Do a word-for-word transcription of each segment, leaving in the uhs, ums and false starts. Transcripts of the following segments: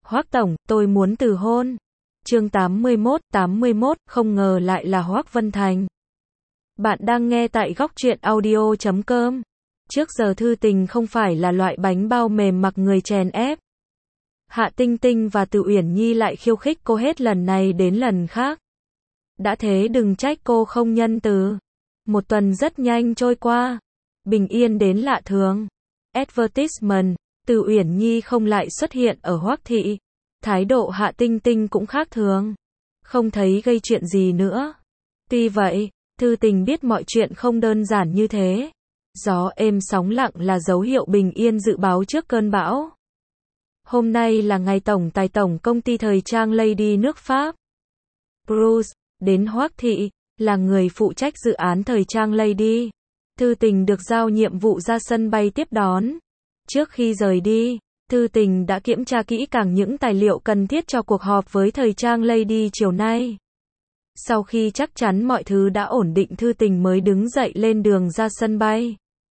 Hoác tổng, tôi muốn từ hôn. Chương tám mươi mốt, tám mươi mốt, không ngờ lại là Hoác Vân Thành. Bạn đang nghe tại góc truyện audio chấm com. Trước giờ Thư Tình không phải là loại bánh bao mềm mặc người chèn ép. Hạ Tinh Tinh và Từ Uyển Nhi lại khiêu khích cô hết lần này đến lần khác. Đã thế đừng trách cô không nhân từ. Một tuần rất nhanh trôi qua. Bình yên đến lạ thường. Advertisement, Từ Uyển Nhi không lại xuất hiện ở Hoác thị. Thái độ Hạ Tinh Tinh cũng khác thường. Không thấy gây chuyện gì nữa. Tuy vậy, Thư Tình biết mọi chuyện không đơn giản như thế. Gió êm sóng lặng là dấu hiệu bình yên dự báo trước cơn bão. Hôm nay là ngày tổng tài tổng công ty thời trang Lady nước Pháp. Bruce, đến Hoác thị, là người phụ trách dự án thời trang Lady. Thư Tình được giao nhiệm vụ ra sân bay tiếp đón. Trước khi rời đi, Thư Tình đã kiểm tra kỹ càng những tài liệu cần thiết cho cuộc họp với thời trang Lady chiều nay. Sau khi chắc chắn mọi thứ đã ổn định, Thư Tình mới đứng dậy lên đường ra sân bay.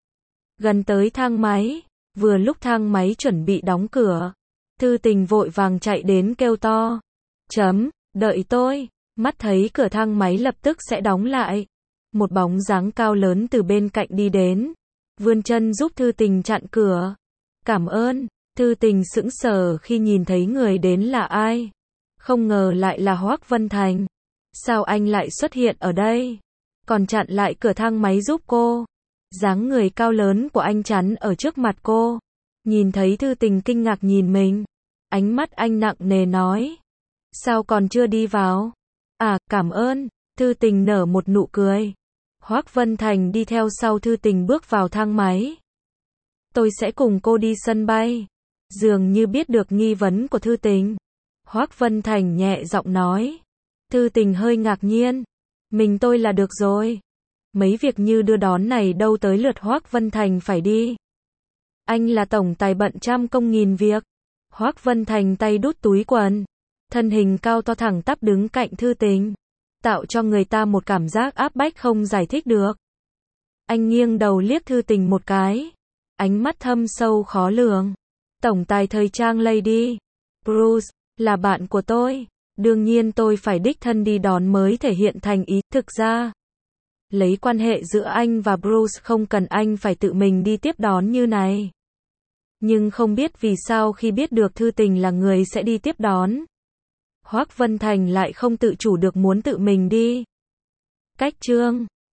Gần tới thang máy, vừa lúc thang máy chuẩn bị đóng cửa, Thư Tình vội vàng chạy đến kêu to. Chấm, đợi tôi. Mắt thấy cửa thang máy lập tức sẽ đóng lại. Một bóng dáng cao lớn từ bên cạnh đi đến. Vươn chân giúp Thư Tình chặn cửa. Cảm ơn. Thư Tình sững sờ khi nhìn thấy người đến là ai. Không ngờ lại là Hoác Vân Thành. Sao anh lại xuất hiện ở đây? Còn chặn lại cửa thang máy giúp cô. Dáng người cao lớn của anh chắn ở trước mặt cô. Nhìn thấy Thư Tình kinh ngạc nhìn mình. Ánh mắt anh nặng nề nói. Sao còn chưa đi vào? À, cảm ơn. Thư Tình nở một nụ cười. Hoác Vân Thành đi theo sau Thư Tình bước vào thang máy. Tôi sẽ cùng cô đi sân bay. Dường như biết được nghi vấn của Thư Tình. Hoác Vân Thành nhẹ giọng nói. Thư Tình hơi ngạc nhiên. Mình tôi là được rồi. Mấy việc như đưa đón này đâu tới lượt Hoác Vân Thành phải đi. Anh là tổng tài bận trăm công nghìn việc. Hoác Vân Thành tay đút túi quần. Thân hình cao to thẳng tắp đứng cạnh Thư Tình. Tạo cho người ta một cảm giác áp bách không giải thích được. Anh nghiêng đầu liếc Thư Tình một cái. Ánh mắt thâm sâu khó lường. Tổng tài thời trang Lady. Bruce, là bạn của tôi. Đương nhiên tôi phải đích thân đi đón mới thể hiện thành ý. Thực ra, lấy quan hệ giữa anh và Bruce không cần anh phải tự mình đi tiếp đón như này. Nhưng không biết vì sao khi biết được Thư Tình là người sẽ đi tiếp đón, Hoác Vân Thành lại không tự chủ được muốn tự mình đi. Cách chương